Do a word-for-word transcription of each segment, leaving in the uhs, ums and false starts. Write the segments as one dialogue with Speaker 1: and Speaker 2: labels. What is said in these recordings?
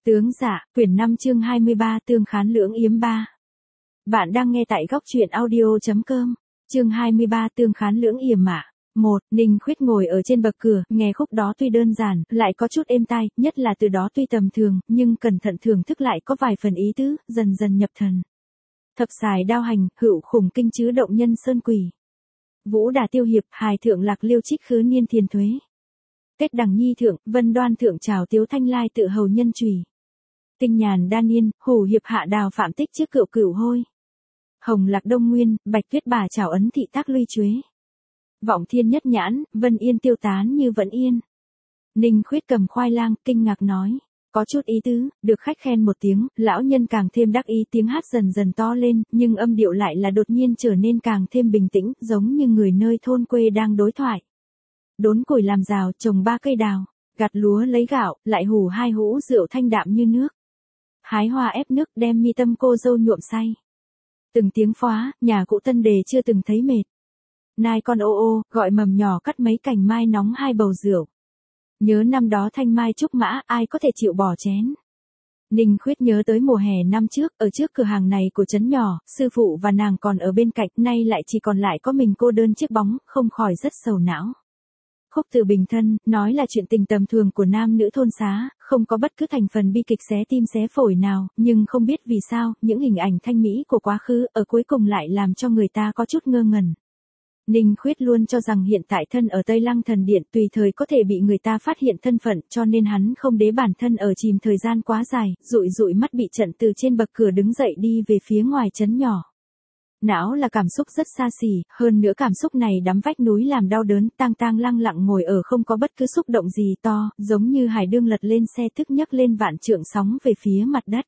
Speaker 1: Tướng dạ, quyển năm chương hai mươi ba tương khán lưỡng yếm ba. Bạn đang nghe tại góc truyện audio.com, chương hai mươi ba tương khán lưỡng yểm ạ. một. Ninh Khuyết ngồi ở trên bậc cửa, nghe khúc đó tuy đơn giản, lại có chút êm tai, nhất là từ đó tuy tầm thường, nhưng cẩn thận thưởng thức lại có vài phần ý tứ, dần dần nhập thần. Thập xài đao hành, hữu khủng kinh chứ động nhân sơn quỷ. Vũ đà tiêu hiệp, hài thượng lạc liêu trích khứ niên thiền thuế. Kết đằng nhi thượng, vân đoan thượng trào tiếu thanh lai tự hầu nhân trùy. Tinh nhàn đa niên, hủ hiệp hạ đào phạm tích trước cựu cửu hôi. Hồng lạc đông nguyên, bạch tuyết bà trào ấn thị tác luy chuế. Vọng thiên nhất nhãn, vân yên tiêu tán như vẫn yên. Ninh Khuyết cầm khoai lang, kinh ngạc nói. Có chút ý tứ, được khách khen một tiếng, lão nhân càng thêm đắc ý, tiếng hát dần dần to lên, nhưng âm điệu lại là đột nhiên trở nên càng thêm bình tĩnh, giống như người nơi thôn quê đang đối thoại. Đốn củi làm rào, trồng ba cây đào, gặt lúa lấy gạo, lại hủ hai hũ rượu thanh đạm như nước. Hái hoa ép nước đem mi tâm cô dâu nhuộm say. Từng tiếng phóa, nhà cụ tân đề chưa từng thấy mệt. Nai con ô ô, gọi mầm nhỏ cắt mấy cành mai nóng hai bầu rượu. Nhớ năm đó thanh mai trúc mã, ai có thể chịu bỏ chén. Ninh Khuyết nhớ tới mùa hè năm trước, ở trước cửa hàng này của trấn nhỏ, sư phụ và nàng còn ở bên cạnh, nay lại chỉ còn lại có mình cô đơn chiếc bóng, không khỏi rất sầu não. Khúc từ bình thân, nói là chuyện tình tầm thường của nam nữ thôn xá, không có bất cứ thành phần bi kịch xé tim xé phổi nào, nhưng không biết vì sao, những hình ảnh thanh mỹ của quá khứ, ở cuối cùng lại làm cho người ta có chút ngơ ngẩn. Ninh Khuyết luôn cho rằng hiện tại thân ở Tây Lăng Thần Điện tùy thời có thể bị người ta phát hiện thân phận, cho nên hắn không đế bản thân ở chìm thời gian quá dài, dụi dụi mắt bị trận từ trên bậc cửa đứng dậy đi về phía ngoài trấn nhỏ. Não là cảm xúc rất xa xỉ, hơn nữa cảm xúc này đắm vách núi làm đau đớn, tang tang lăng lặng ngồi ở không có bất cứ xúc động gì to, giống như hải đương lật lên xe thức nhấc lên vạn trượng sóng về phía mặt đất.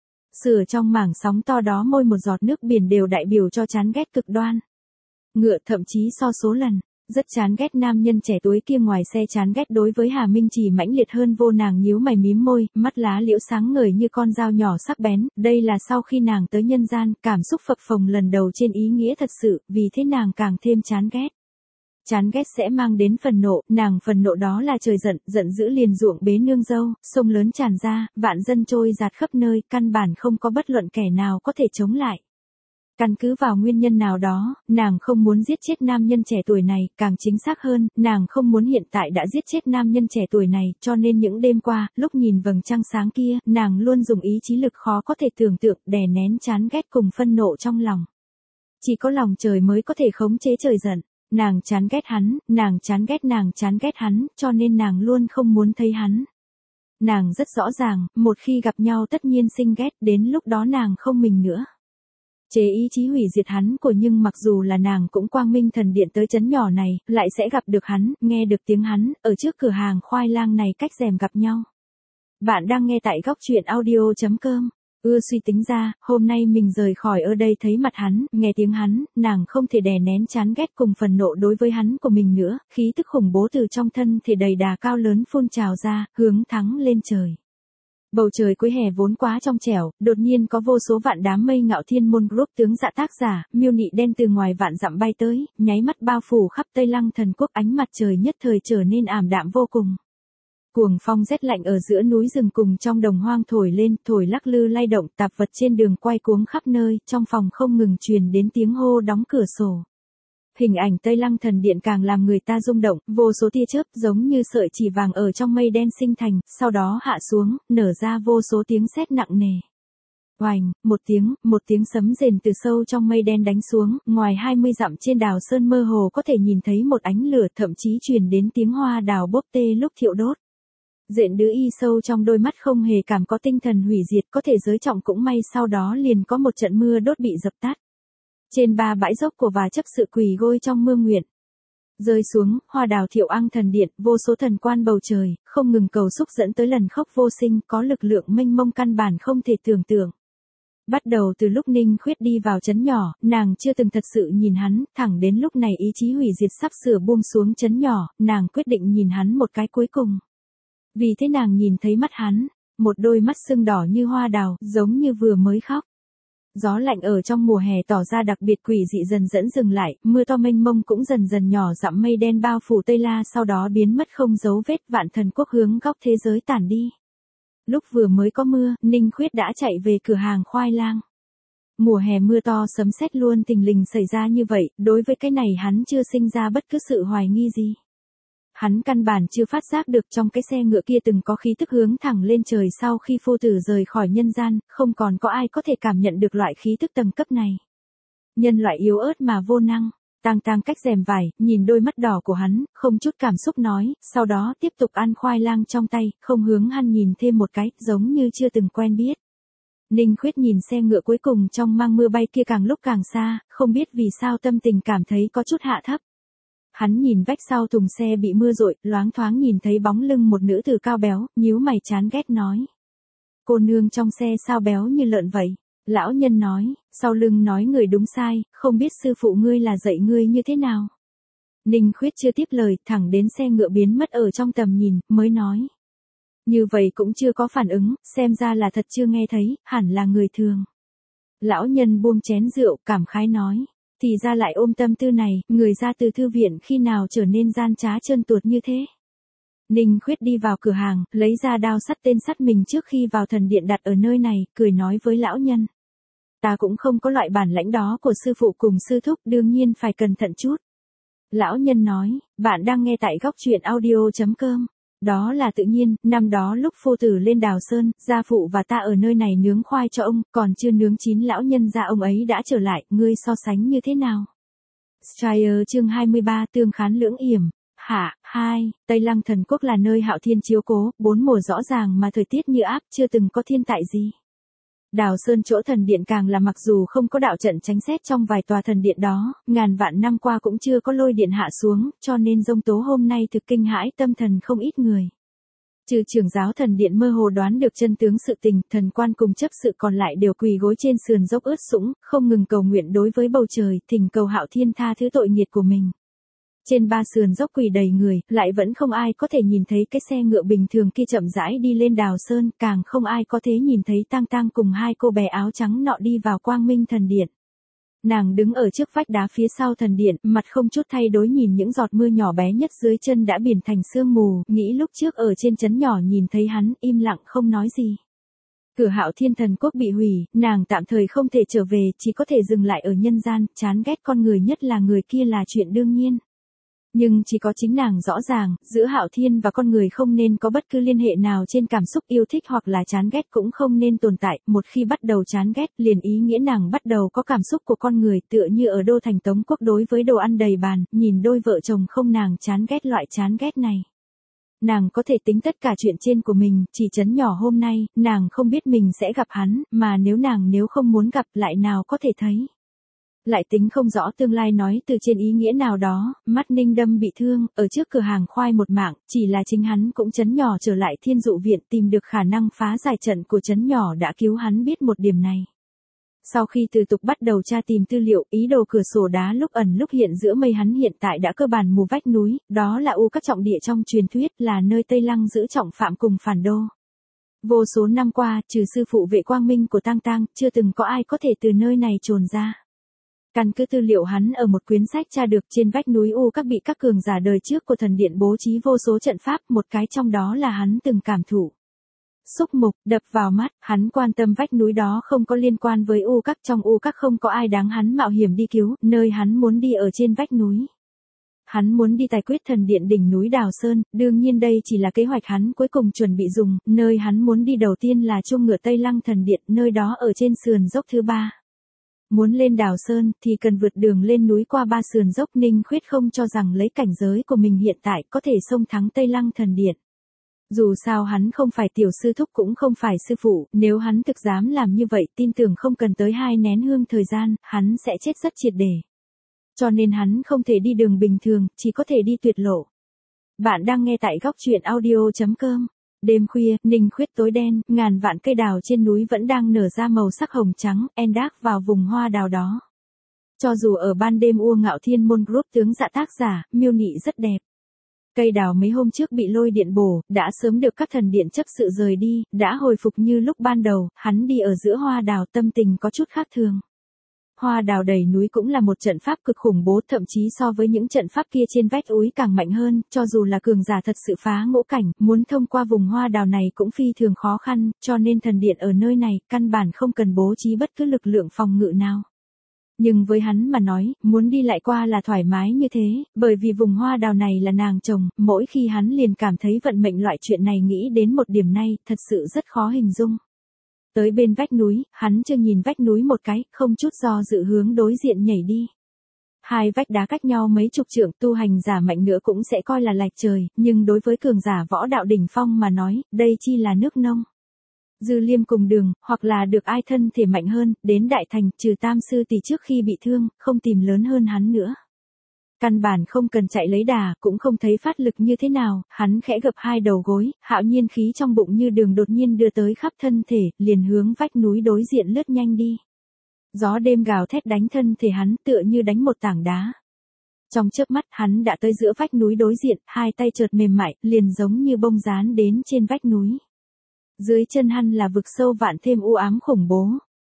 Speaker 1: Sửa trong mảng sóng to đó môi một giọt nước biển đều đại biểu cho chán ghét cực đoan. Ngựa thậm chí so số lần, rất chán ghét nam nhân trẻ tuổi kia, ngoài xe chán ghét đối với Hà Minh Chỉ mãnh liệt hơn vô. Nàng nhíu mày mím môi, mắt lá liễu sáng ngời như con dao nhỏ sắc bén, đây là sau khi nàng tới nhân gian, cảm xúc phập phồng lần đầu trên ý nghĩa thật sự, vì thế nàng càng thêm chán ghét. Chán ghét sẽ mang đến phần nộ, nàng phần nộ đó là trời giận, giận dữ liền ruộng bế nương dâu, sông lớn tràn ra, vạn dân trôi dạt khắp nơi, căn bản không có bất luận kẻ nào có thể chống lại. Căn cứ vào nguyên nhân nào đó, nàng không muốn giết chết nam nhân trẻ tuổi này, càng chính xác hơn, nàng không muốn hiện tại đã giết chết nam nhân trẻ tuổi này, cho nên những đêm qua, lúc nhìn vầng trăng sáng kia, nàng luôn dùng ý chí lực khó có thể tưởng tượng, đè nén chán ghét cùng phân nộ trong lòng. Chỉ có lòng trời mới có thể khống chế trời giận, nàng chán ghét hắn, nàng chán ghét nàng chán ghét hắn, cho nên nàng luôn không muốn thấy hắn. Nàng rất rõ ràng, một khi gặp nhau tất nhiên sinh ghét, đến lúc đó nàng không mình nữa. Chế ý chí hủy diệt hắn của, nhưng mặc dù là nàng cũng quang minh thần điện tới trấn nhỏ này, lại sẽ gặp được hắn, nghe được tiếng hắn, ở trước cửa hàng khoai lang này cách rèm gặp nhau. Bạn đang nghe tại góc truyện audio.com. Ưa suy tính ra, hôm nay mình rời khỏi ở đây thấy mặt hắn, nghe tiếng hắn, nàng không thể đè nén chán ghét cùng phần nộ đối với hắn của mình nữa, khí tức khủng bố từ trong thân thể đầy đà cao lớn phun trào ra, hướng thẳng lên trời. Bầu trời cuối hè vốn quá trong trẻo, đột nhiên có vô số vạn đám mây ngạo thiên môn group tướng dạ tác giả, miêu nị đen từ ngoài vạn dặm bay tới, nháy mắt bao phủ khắp Tây Lăng Thần Quốc, ánh mặt trời nhất thời trở nên ảm đạm vô cùng. Cuồng phong rét lạnh ở giữa núi rừng cùng trong đồng hoang thổi lên, thổi lắc lư lay động, tạp vật trên đường quay cuống khắp nơi, trong phòng không ngừng truyền đến tiếng hô đóng cửa sổ. Hình ảnh Tây Lăng Thần Điện càng làm người ta rung động, vô số tia chớp giống như sợi chỉ vàng ở trong mây đen sinh thành, sau đó hạ xuống, nở ra vô số tiếng sét nặng nề. Oành, một tiếng, một tiếng sấm rền từ sâu trong mây đen đánh xuống, ngoài hai mươi dặm trên đào sơn mơ hồ có thể nhìn thấy một ánh lửa, thậm chí truyền đến tiếng hoa đào bốp tê lúc thiệu đốt. Dện đứa y sâu trong đôi mắt không hề cảm có tinh thần hủy diệt, có thể giới trọng cũng may sau đó liền có một trận mưa đốt bị dập tắt. Trên ba bãi dốc của và chấp sự quỳ gối trong mưa nguyện. Rơi xuống, hoa đào thiệu ang thần điện, vô số thần quan bầu trời, không ngừng cầu xúc dẫn tới lần khóc vô sinh, có lực lượng mênh mông căn bản không thể tưởng tượng. Bắt đầu từ lúc Ninh Khuyết đi vào trấn nhỏ, nàng chưa từng thật sự nhìn hắn, thẳng đến lúc này ý chí hủy diệt sắp sửa buông xuống trấn nhỏ, nàng quyết định nhìn hắn một cái cuối cùng. Vì thế nàng nhìn thấy mắt hắn, một đôi mắt sưng đỏ như hoa đào, giống như vừa mới khóc. Gió lạnh ở trong mùa hè tỏ ra đặc biệt quỷ dị dần dẫn dừng lại, mưa to mênh mông cũng dần dần nhỏ dặm mây đen bao phủ Tây La, sau đó biến mất không dấu vết, vạn thần quốc hướng góc thế giới tản đi. Lúc vừa mới có mưa, Ninh Khuyết đã chạy về cửa hàng khoai lang. Mùa hè mưa to sấm sét luôn tình lình xảy ra như vậy, đối với cái này hắn chưa sinh ra bất cứ sự hoài nghi gì. Hắn căn bản chưa phát giác được trong cái xe ngựa kia từng có khí tức hướng thẳng lên trời sau khi phu tử rời khỏi nhân gian, không còn có ai có thể cảm nhận được loại khí tức tầng cấp này. Nhân loại yếu ớt mà vô năng. Tang Tang cách rèm vải, nhìn đôi mắt đỏ của hắn, không chút cảm xúc nói, sau đó tiếp tục ăn khoai lang trong tay, không hướng hắn nhìn thêm một cái, giống như chưa từng quen biết. Ninh Khuyết nhìn xe ngựa cuối cùng trong mang mưa bay kia càng lúc càng xa, không biết vì sao tâm tình cảm thấy có chút hạ thấp. Hắn nhìn vách sau thùng xe bị mưa rội, loáng thoáng nhìn thấy bóng lưng một nữ tử cao béo, nhíu mày chán ghét nói. Cô nương trong xe sao béo như lợn vậy? Lão nhân nói, sau lưng nói người đúng sai, không biết sư phụ ngươi là dạy ngươi như thế nào. Ninh Khuyết chưa tiếp lời, thẳng đến xe ngựa biến mất ở trong tầm nhìn, mới nói. Như vậy cũng chưa có phản ứng, xem ra là thật chưa nghe thấy, hẳn là người thường. Lão nhân buông chén rượu, cảm khái nói. Thì ra lại ôm tâm tư này, người ra từ thư viện khi nào trở nên gian trá trơn tuột như thế. Ninh Khuyết đi vào cửa hàng, lấy ra đao sắt tên sắt mình trước khi vào thần điện đặt ở nơi này, cười nói với lão nhân. Ta cũng không có loại bản lãnh đó của sư phụ cùng sư thúc, đương nhiên phải cẩn thận chút. Lão nhân nói, bạn đang nghe tại góc truyện audio chấm com. Đó là tự nhiên, năm đó lúc phu tử lên Đào Sơn, gia phụ và ta ở nơi này nướng khoai cho ông, còn chưa nướng chín lão nhân gia ông ấy đã trở lại, ngươi so sánh như thế nào? Strider chương hai mươi ba tương khán lưỡng yểm. Hạ, hai, Tây Lăng thần quốc là nơi Hạo Thiên chiếu cố, bốn mùa rõ ràng mà thời tiết như áp, chưa từng có thiên tai gì. Đào Sơn chỗ thần điện càng là mặc dù không có đạo trận tránh xét trong vài tòa thần điện đó, ngàn vạn năm qua cũng chưa có lôi điện hạ xuống, cho nên dông tố hôm nay thực kinh hãi tâm thần không ít người. Trừ trưởng giáo thần điện mơ hồ đoán được chân tướng sự tình, thần quan cùng chấp sự còn lại đều quỳ gối trên sườn dốc ướt sũng, không ngừng cầu nguyện đối với bầu trời, thỉnh cầu Hạo Thiên tha thứ tội nghiệt của mình. Trên ba sườn dốc quỳ đầy người, lại vẫn không ai có thể nhìn thấy cái xe ngựa bình thường kia chậm rãi đi lên Đào Sơn, càng không ai có thể nhìn thấy Tang Tang cùng hai cô bé áo trắng nọ đi vào Quang Minh thần điện. Nàng đứng ở trước vách đá phía sau thần điện, mặt không chút thay đổi nhìn những giọt mưa nhỏ bé nhất dưới chân đã biển thành sương mù, nghĩ lúc trước ở trên trấn nhỏ nhìn thấy hắn, im lặng không nói gì. Cửa Hạo Thiên thần quốc bị hủy, nàng tạm thời không thể trở về, chỉ có thể dừng lại ở nhân gian, chán ghét con người nhất là người kia là chuyện đương nhiên. Nhưng chỉ có chính nàng rõ ràng, giữa Hạo Thiên và con người không nên có bất cứ liên hệ nào trên cảm xúc yêu thích hoặc là chán ghét cũng không nên tồn tại, một khi bắt đầu chán ghét liền ý nghĩa nàng bắt đầu có cảm xúc của con người tựa như ở đô thành Tống Quốc đối với đồ ăn đầy bàn, nhìn đôi vợ chồng không nàng chán ghét loại chán ghét này. Nàng có thể tính tất cả chuyện trên của mình, chỉ chấn nhỏ hôm nay, nàng không biết mình sẽ gặp hắn, mà nếu nàng nếu không muốn gặp lại nào có thể thấy. Lại tính không rõ tương lai nói từ trên ý nghĩa nào đó, mắt Ninh Đâm bị thương, ở trước cửa hàng khoai một mạng, chỉ là chính hắn cũng chấn nhỏ trở lại Thiên Dụ viện tìm được khả năng phá giải trận của chấn nhỏ đã cứu hắn biết một điểm này. Sau khi từ tục bắt đầu tra tìm tư liệu, ý đồ cửa sổ đá lúc ẩn lúc hiện giữa mây hắn hiện tại đã cơ bản mù vách núi, đó là u các trọng địa trong truyền thuyết là nơi Tây Lăng giữ trọng phạm cùng phản đô. Vô số năm qua, trừ sư phụ vệ quang minh của Tang Tang, chưa từng có ai có thể từ nơi này trồn ra. Căn cứ tư liệu hắn ở một quyển sách tra được trên vách núi U các bị các cường giả đời trước của thần điện bố trí vô số trận pháp, một cái trong đó là hắn từng cảm thụ. Xúc mục, đập vào mắt, hắn quan tâm vách núi đó không có liên quan với U các, trong U các không có ai đáng hắn mạo hiểm đi cứu, nơi hắn muốn đi ở trên vách núi. Hắn muốn đi tài quyết thần điện đỉnh núi Đào Sơn, đương nhiên đây chỉ là kế hoạch hắn cuối cùng chuẩn bị dùng, nơi hắn muốn đi đầu tiên là chuông ngựa Tây Lăng thần điện, nơi đó ở trên sườn dốc thứ ba. Muốn lên Đào Sơn thì cần vượt đường lên núi qua ba sườn dốc. Ninh Khuyết không cho rằng lấy cảnh giới của mình hiện tại có thể xông thắng Tây Lăng thần điện. Dù sao hắn không phải tiểu sư thúc cũng không phải sư phụ, nếu hắn thực dám làm như vậy tin tưởng không cần tới hai nén hương thời gian, hắn sẽ chết rất triệt để. Cho nên hắn không thể đi đường bình thường, chỉ có thể đi tuyệt lộ. Bạn đang nghe tại góc truyện audio chấm com. Đêm khuya, Ninh Khuyết tối đen, ngàn vạn cây đào trên núi vẫn đang nở ra màu sắc hồng trắng, en đác vào vùng hoa đào đó. Cho dù ở ban đêm U Ngạo Thiên Môn Group tướng dạ tác giả, miêu nị rất đẹp. Cây đào mấy hôm trước bị lôi điện bổ, đã sớm được các thần điện chấp sự rời đi, đã hồi phục như lúc ban đầu, hắn đi ở giữa hoa đào tâm tình có chút khác thường. hoa đào đầy núi cũng là một trận pháp cực khủng bố, thậm chí so với những trận pháp kia trên vách núi càng mạnh hơn, cho dù là cường giả thật sự phá ngũ cảnh, muốn thông qua vùng hoa đào này cũng phi thường khó khăn, cho nên thần điện ở nơi này, căn bản không cần bố trí bất cứ lực lượng phòng ngự nào. Nhưng với hắn mà nói, muốn đi lại qua là thoải mái như thế, bởi vì vùng hoa đào này là nàng trồng, mỗi khi hắn liền cảm thấy vận mệnh loại chuyện này nghĩ đến một điểm này, thật sự rất khó hình dung. Tới bên vách núi, hắn chưa nhìn vách núi một cái, không chút do dự hướng đối diện nhảy đi. Hai vách đá cách nhau mấy chục trượng, tu hành giả mạnh nữa cũng sẽ coi là lệch trời, nhưng đối với cường giả võ đạo đỉnh phong mà nói, đây chi là nước nông. Dư Liêm cùng Đường, hoặc là được ai thân thể mạnh hơn, đến đại thành, trừ Tam sư tỷ trước khi bị thương, không tìm lớn hơn hắn nữa. Căn bản không cần chạy lấy đà, cũng không thấy phát lực như thế nào, hắn khẽ gập hai đầu gối, hạo nhiên khí trong bụng như đường đột nhiên đưa tới khắp thân thể, liền hướng vách núi đối diện lướt nhanh đi. Gió đêm gào thét đánh thân thể hắn tựa như đánh một tảng đá. Trong chớp mắt hắn đã tới giữa vách núi đối diện, hai tay chợt mềm mại, liền giống như bông dán đến trên vách núi. Dưới chân hắn là vực sâu vạn thêm u ám khủng bố.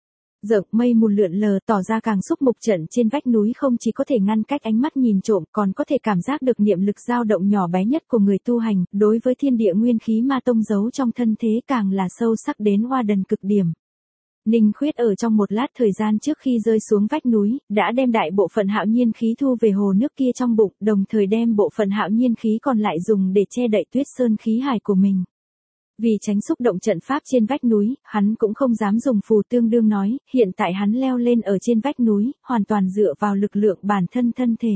Speaker 1: Rợn mây mù lượn lờ tỏ ra càng xúc mục trận trên vách núi không chỉ có thể ngăn cách ánh mắt nhìn trộm còn có thể cảm giác được niệm lực dao động nhỏ bé nhất của người tu hành, đối với thiên địa nguyên khí ma tông giấu trong thân thế càng là sâu sắc đến oa đần cực điểm. Ninh Khuyết ở trong một lát thời gian trước khi rơi xuống vách núi, đã đem đại bộ phận hạo nhiên khí thu về hồ nước kia trong bụng, đồng thời đem bộ phận hạo nhiên khí còn lại dùng để che đậy tuyết sơn khí hải của mình. Vì tránh xúc động trận pháp trên vách núi, hắn cũng không dám dùng phù tương đương nói, hiện tại hắn leo lên ở trên vách núi, hoàn toàn dựa vào lực lượng bản thân thân thể.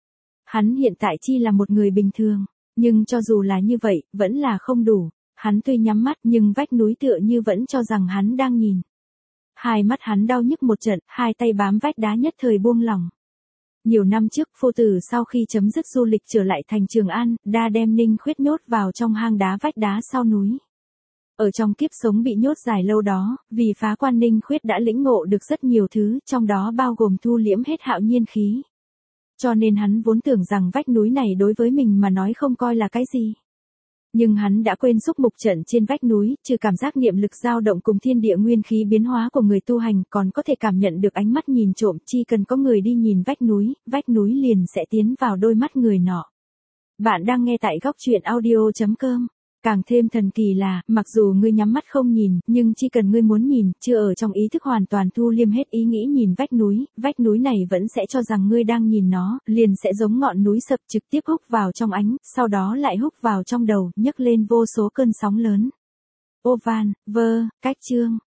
Speaker 1: Hắn hiện tại chi là một người bình thường, nhưng cho dù là như vậy, vẫn là không đủ. Hắn tuy nhắm mắt nhưng vách núi tựa như vẫn cho rằng hắn đang nhìn. Hai mắt hắn đau nhức một trận, hai tay bám vách đá nhất thời buông lỏng. Nhiều năm trước, Phu Tử sau khi chấm dứt du lịch trở lại thành Trường An, đã đem Ninh Khuyết nhốt vào trong hang đá vách đá sau núi. Ở trong kiếp sống bị nhốt dài lâu đó, vì phá quan Ninh Khuyết đã lĩnh ngộ được rất nhiều thứ, trong đó bao gồm thu liễm hết hạo nhiên khí. Cho nên hắn vốn tưởng rằng vách núi này đối với mình mà nói không coi là cái gì. Nhưng hắn đã quên xúc mục trận trên vách núi, trừ cảm giác niệm lực dao động cùng thiên địa nguyên khí biến hóa của người tu hành, còn có thể cảm nhận được ánh mắt nhìn trộm, chỉ cần có người đi nhìn vách núi, vách núi liền sẽ tiến vào đôi mắt người nọ. Bạn đang nghe tại góc truyện audio chấm com. Càng thêm thần kỳ là, mặc dù ngươi nhắm mắt không nhìn, nhưng chỉ cần ngươi muốn nhìn, chưa ở trong ý thức hoàn toàn thu liêm hết ý nghĩ nhìn vách núi, vách núi này vẫn sẽ cho rằng ngươi đang nhìn nó, liền sẽ giống ngọn núi sập trực tiếp húc vào trong ánh, sau đó lại húc vào trong đầu, nhấc lên vô số cơn sóng lớn. Ô van, vơ, cách chương.